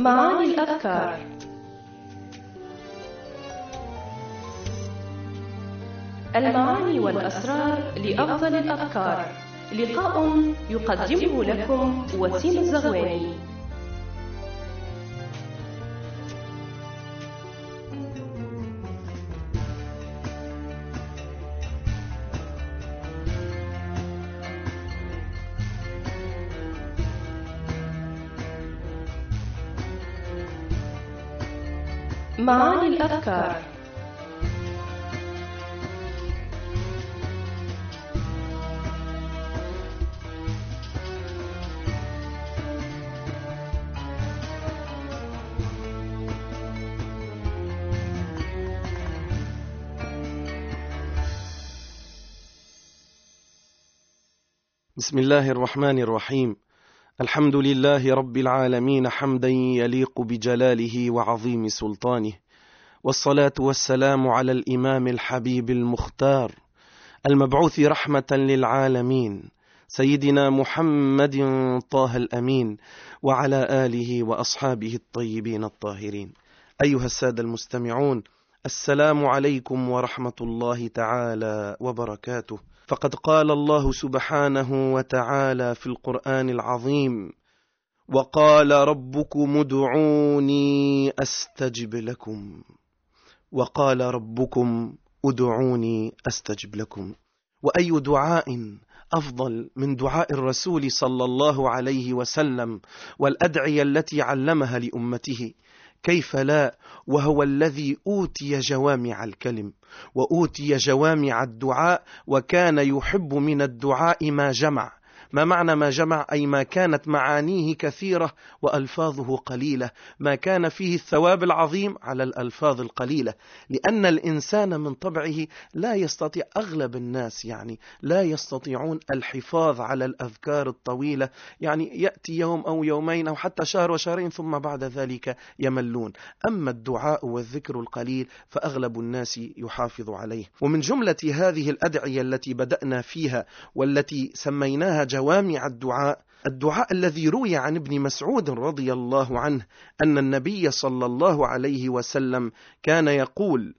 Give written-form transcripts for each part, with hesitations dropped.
معاني الأفكار. المعاني والأسرار لأفضل الأفكار. لقاء يقدمه لكم وسيم الزغواني. معاني الأفكار. بسم الله الرحمن الرحيم. الحمد لله رب العالمين حمدا يليق بجلاله وعظيم سلطانه، والصلاة والسلام على الإمام الحبيب المختار المبعوث رحمة للعالمين سيدنا محمد طه الأمين، وعلى آله وأصحابه الطيبين الطاهرين. أيها السادة المستمعون، السلام عليكم ورحمة الله تعالى وبركاته. فقد قال الله سبحانه وتعالى في القرآن العظيم: وقال ربكم ادعوني أستجب لكم. وقال ربكم ادعوني أستجب لكم. وأي دعاء أفضل من دعاء الرسول صلى الله عليه وسلم والأدعية التي علمها لأمته؟ كيف لا، وهو الذي أوتي جوامع الكلم وأوتي جوامع الدعاء، وكان يحب من الدعاء ما جمع. ما معنى ما جمع؟ أي ما كانت معانيه كثيرة وألفاظه قليلة، ما كان فيه الثواب العظيم على الألفاظ القليلة، لأن الإنسان من طبعه لا يستطيع، أغلب الناس لا يستطيعون الحفاظ على الأذكار الطويلة، يأتي يوم أو يومين أو حتى شهر وشهرين ثم بعد ذلك يملون. أما الدعاء والذكر القليل فأغلب الناس يحافظ عليه. ومن جملة هذه الأدعية التي بدأنا فيها والتي سميناها جوامع الدعاء الذي روي عن ابن مسعود رضي الله عنه أن النبي صلى الله عليه وسلم كان يقول: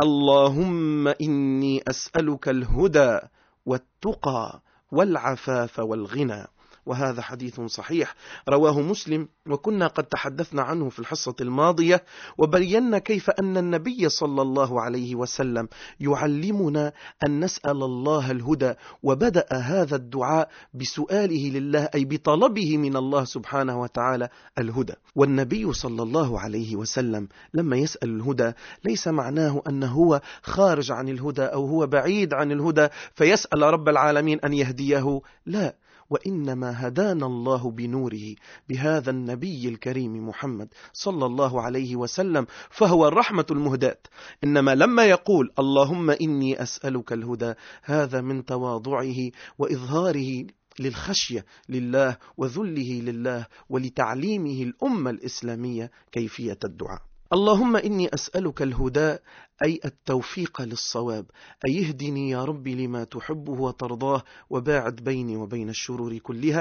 اللهم إني أسألك الهدى والتقى والعفاف والغنى. وهذا حديث صحيح رواه مسلم، وكنا قد تحدثنا عنه في الحصة الماضية، وبينا كيف أن النبي صلى الله عليه وسلم يعلمنا أن نسأل الله الهدى، وبدأ هذا الدعاء بسؤاله لله، أي بطلبه من الله سبحانه وتعالى الهدى. والنبي صلى الله عليه وسلم لما يسأل الهدى ليس معناه أنه هو خارج عن الهدى أو هو بعيد عن الهدى فيسأل رب العالمين أن يهديه، لا، وإنما هدانا الله بنوره، بهذا النبي الكريم محمد صلى الله عليه وسلم، فهو الرحمة المهداة. إنما لما يقول اللهم إني أسألك الهدى، هذا من تواضعه وإظهاره للخشية لله وذله لله، ولتعليمه الأمة الإسلامية كيفية الدعاء. اللهم إني أسألك الهدى أي التوفيق للصواب، أي اهدني يا ربي لما تحبه وترضاه، وباعد بيني وبين الشرور كلها.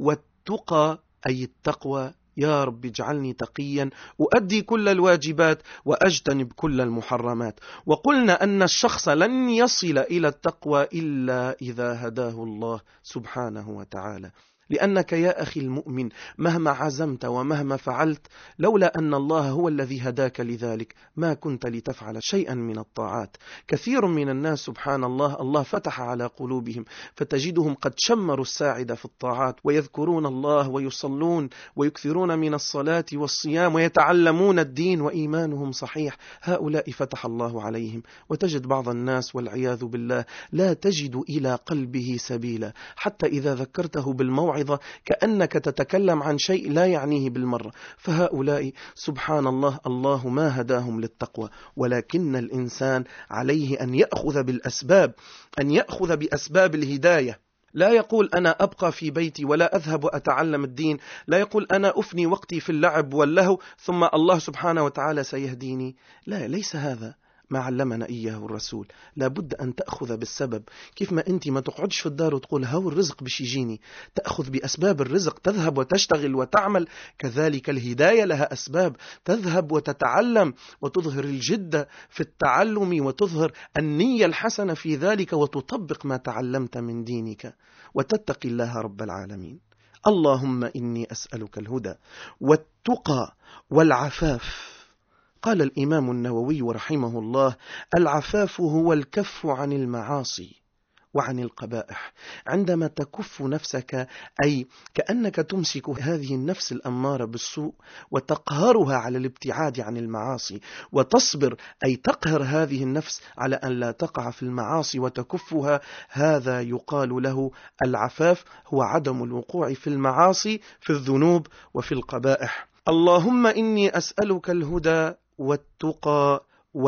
والتقى أي التقوى، يا رب اجعلني تقيا أؤدي كل الواجبات وأجتنب كل المحرمات. وقلنا أن الشخص لن يصل إلى التقوى إلا إذا هداه الله سبحانه وتعالى، لأنك يا أخي المؤمن مهما عزمت ومهما فعلت، لولا أن الله هو الذي هداك لذلك ما كنت لتفعل شيئا من الطاعات. كثير من الناس سبحان الله فتح على قلوبهم، فتجدهم قد شمروا الساعد في الطاعات، ويذكرون الله ويصلون ويكثرون من الصلاة والصيام ويتعلمون الدين وإيمانهم صحيح. هؤلاء فتح الله عليهم. وتجد بعض الناس والعياذ بالله لا تجد إلى قلبه سبيلا، حتى إذا ذكرته بالموعظة كأنك تتكلم عن شيء لا يعنيه بالمرة. فهؤلاء سبحان الله ما هداهم للتقوى، ولكن الإنسان عليه أن يأخذ بالأسباب، أن يأخذ بأسباب الهداية. لا يقول أنا أبقى في بيتي ولا أذهب وأتعلم الدين، لا يقول أنا أفني وقتي في اللعب واللهو ثم الله سبحانه وتعالى سيهديني. لا، ليس هذا ما علمنا إياه الرسول. لابد أن تأخذ بالسبب. كيف ما أنت ما تقعدش في الدار وتقول هاو الرزق بش يجيني، تأخذ بأسباب الرزق، تذهب وتشتغل وتعمل. كذلك الهداية لها أسباب، تذهب وتتعلم وتظهر الجد في التعلم وتظهر النية الحسنة في ذلك وتطبق ما تعلمت من دينك وتتقي الله رب العالمين. اللهم إني أسألك الهدى والتقى والعفاف. قال الإمام النووي رحمه الله: العفاف هو الكف عن المعاصي وعن القبائح. عندما تكف نفسك أي كأنك تمسك هذه النفس الأمارة بالسوء وتقهرها على الابتعاد عن المعاصي، وتصبر أي تقهر هذه النفس على أن لا تقع في المعاصي وتكفها، هذا يقال له العفاف، هو عدم الوقوع في المعاصي، في الذنوب وفي القبائح. اللهم إني أسألك الهدى والتقى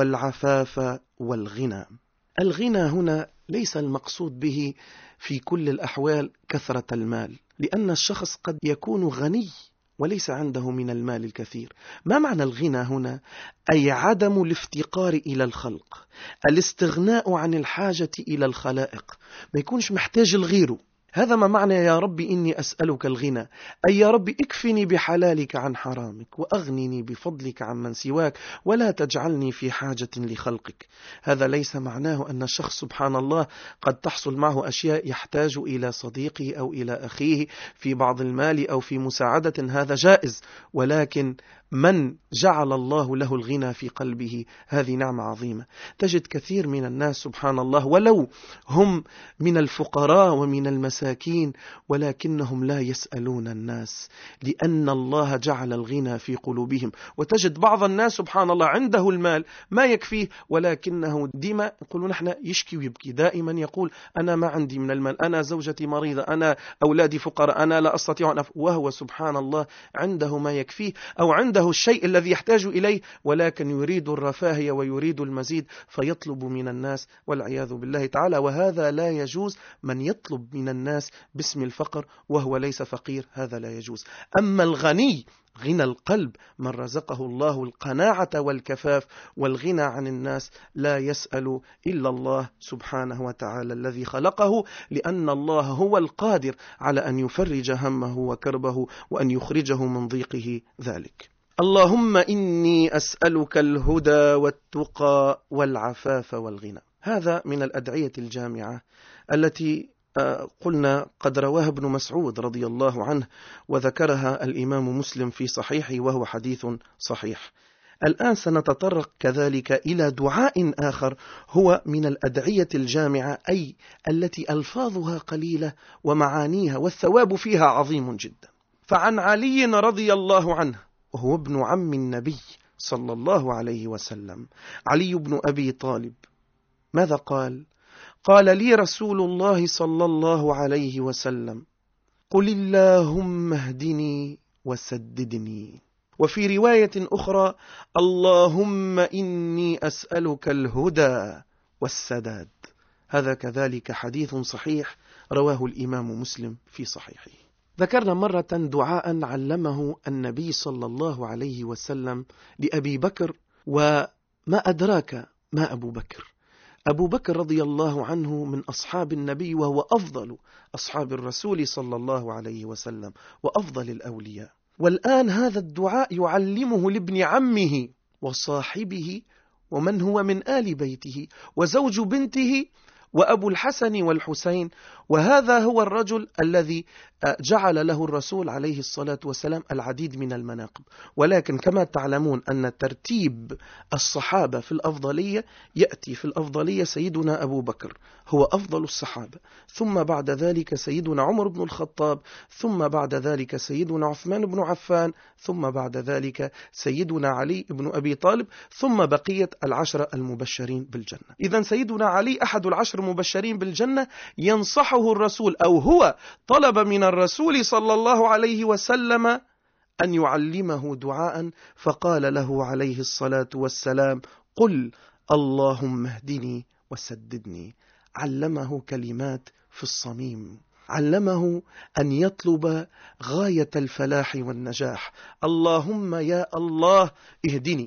والعفاف والغنى. الغنى هنا ليس المقصود به في كل الأحوال كثرة المال، لأن الشخص قد يكون غني وليس عنده من المال الكثير. ما معنى الغنى هنا؟ أي عدم الافتقار إلى الخلق، الاستغناء عن الحاجة إلى الخلائق، ما يكونش محتاج الغيره. هذا ما معنى يا رب إني أسألك الغنى، أي يا رب اكفني بحلالك عن حرامك وأغنني بفضلك عن من سواك ولا تجعلني في حاجة لخلقك. هذا ليس معناه أن الشخص سبحان الله قد تحصل معه أشياء يحتاج إلى صديقه أو إلى أخيه في بعض المال أو في مساعدة، هذا جائز، ولكن من جعل الله له الغنى في قلبه هذه نعمة عظيمة. تجد كثير من الناس سبحان الله ولو هم من الفقراء ومن المساكين ولكنهم لا يسألون الناس، لأن الله جعل الغنى في قلوبهم. وتجد بعض الناس سبحان الله عنده المال ما يكفيه، ولكنه ديما يقولون نحن يشكي ويبكي، دائما يقول أنا ما عندي من المال، أنا زوجتي مريضة، أنا أولادي فقراء، أنا لا أستطيع أن وهو سبحان الله عنده ما يكفيه أو عنده الشيء الذي يحتاج إليه، ولكن يريد الرفاهية ويريد المزيد فيطلب من الناس والعياذ بالله تعالى. وهذا لا يجوز. من يطلب من الناس باسم الفقر وهو ليس فقير هذا لا يجوز. أما الغني غنى القلب، من رزقه الله القناعة والكفاف والغنى عن الناس لا يسأل إلا الله سبحانه وتعالى الذي خلقه، لأن الله هو القادر على أن يفرج همه وكربه وأن يخرجه من ضيقه ذلك. اللهم إني أسألك الهدى والتقى والعفاف والغنى. هذا من الأدعية الجامعة التي قلنا قد رواها ابن مسعود رضي الله عنه وذكرها الإمام مسلم في صحيحه وهو حديث صحيح. الآن سنتطرق كذلك إلى دعاء آخر هو من الأدعية الجامعة، أي التي ألفاظها قليلة ومعانيها والثواب فيها عظيم جدا. فعن علي رضي الله عنه وهو ابن عم النبي صلى الله عليه وسلم، علي بن أبي طالب، ماذا قال؟ قال لي رسول الله صلى الله عليه وسلم: قل اللهم اهدني وسددني. وفي رواية أخرى: اللهم إني أسألك الهدى والسداد. هذا كذلك حديث صحيح رواه الإمام مسلم في صحيحه. ذكرنا مرة دعاء علمه النبي صلى الله عليه وسلم لأبي بكر، وما أدراك ما أبو بكر؟ أبو بكر رضي الله عنه من أصحاب النبي، وهو أفضل أصحاب الرسول صلى الله عليه وسلم وأفضل الأولياء. والآن هذا الدعاء يعلمه لابن عمه وصاحبه ومن هو من آل بيته وزوج بنته وأبو الحسن والحسين، وهذا هو الرجل الذي جعل له الرسول عليه الصلاة والسلام العديد من المناقب. ولكن كما تعلمون أن ترتيب الصحابة في الأفضلية يأتي في الأفضلية سيدنا أبو بكر هو أفضل الصحابة، ثم بعد ذلك سيدنا عمر بن الخطاب، ثم بعد ذلك سيدنا عثمان بن عفان، ثم بعد ذلك سيدنا علي بن أبي طالب، ثم بقية العشرة المبشرين بالجنة. إذن سيدنا علي أحد العشر المبشرين بالجنة، ينصحه الرسول أو هو طلب من الرسول صلى الله عليه وسلم أن يعلمه دعاء، فقال له عليه الصلاة والسلام: قل اللهم اهدني وسددني. علمه كلمات في الصميم، علمه أن يطلب غاية الفلاح والنجاح. اللهم يا الله اهدني،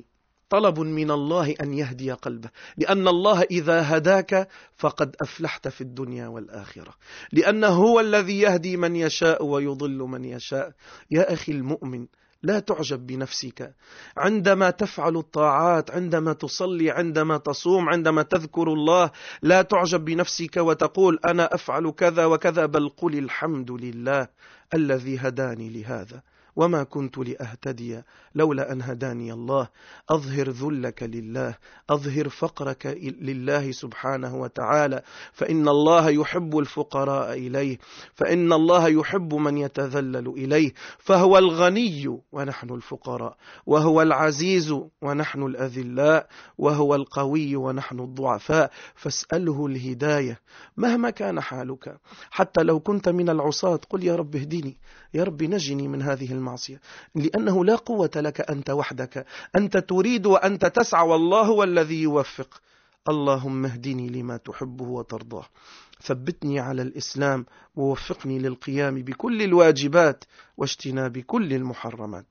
طلب من الله أن يهدي قلبه، لأن الله إذا هداك فقد أفلحت في الدنيا والآخرة، لأنه هو الذي يهدي من يشاء ويضل من يشاء. يا أخي المؤمن، لا تعجب بنفسك عندما تفعل الطاعات، عندما تصلي، عندما تصوم، عندما تذكر الله. لا تعجب بنفسك وتقول أنا أفعل كذا وكذا، بل قل الحمد لله الذي هداني لهذا وما كنت لأهتدي لولا أن هداني الله. أظهر ذلك لله، أظهر فقرك لله سبحانه وتعالى، فإن الله يحب الفقراء إليه، فإن الله يحب من يتذلل إليه، فهو الغني ونحن الفقراء، وهو العزيز ونحن الأذلاء، وهو القوي ونحن الضعفاء. فاسأله الهداية مهما كان حالك، حتى لو كنت من العصاة قل يا رب اهدني، يا رب نجني من هذه المعصية، لأنه لا قوة لك أنت وحدك، أنت تريد وأنت تسعى، والله هو الذي يوفق. اللهم اهدني لما تحبه وترضاه، ثبتني على الإسلام ووفقني للقيام بكل الواجبات واجتناب كل المحرمات.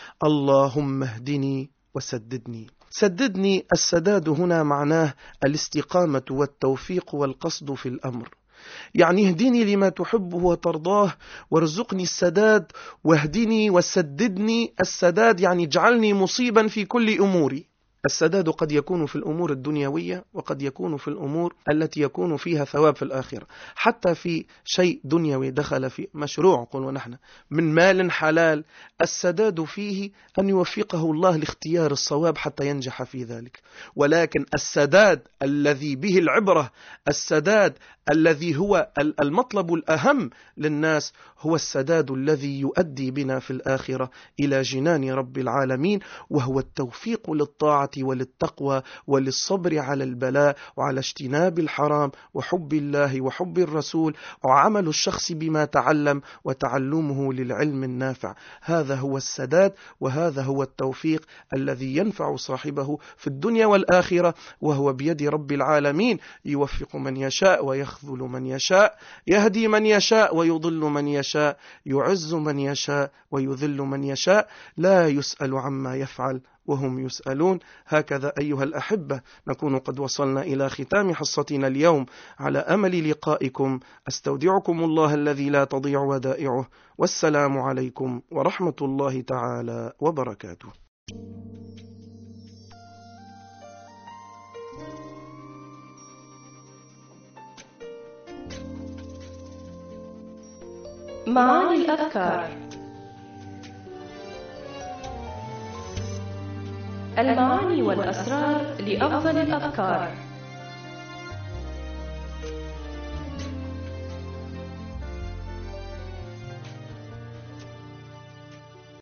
اللهم اهدني وسددني. سددني، السداد هنا معناه الاستقامة والتوفيق والقصد في الأمر، يعني اهدني لما تحبه وترضاه وارزقني السداد، واهدني وسددني. السداد يعني اجعلني مصيبا في كل أموري. السداد قد يكون في الأمور الدنيوية، وقد يكون في الأمور التي يكون فيها ثواب في الآخرة. حتى في شيء دنيوي دخل في مشروع قلنا نحن من مال حلال، السداد فيه أن يوفقه الله لاختيار الصواب حتى ينجح في ذلك. ولكن السداد الذي به العبرة، السداد الذي هو المطلب الأهم للناس، هو السداد الذي يؤدي بنا في الآخرة إلى جنان رب العالمين، وهو التوفيق للطاعة وللتقوى وللصبر على البلاء وعلى اجتناب الحرام وحب الله وحب الرسول وعمل الشخص بما تعلم وتعلمه للعلم النافع. هذا هو السداد، وهذا هو التوفيق الذي ينفع صاحبه في الدنيا والآخرة، وهو بيد رب العالمين، يوفق من يشاء ويخذل من يشاء، يهدي من يشاء ويضل من يشاء، يعز من يشاء ويذل من يشاء، لا يسأل عما يفعل وهم يسألون. هكذا أيها الأحبة نكون قد وصلنا إلى ختام حصتنا اليوم، على أمل لقائكم. أستودعكم الله الذي لا تضيع ودائعه، والسلام عليكم ورحمة الله تعالى وبركاته. معاني الأذكار. المعاني والأسرار لأفضل الأذكار.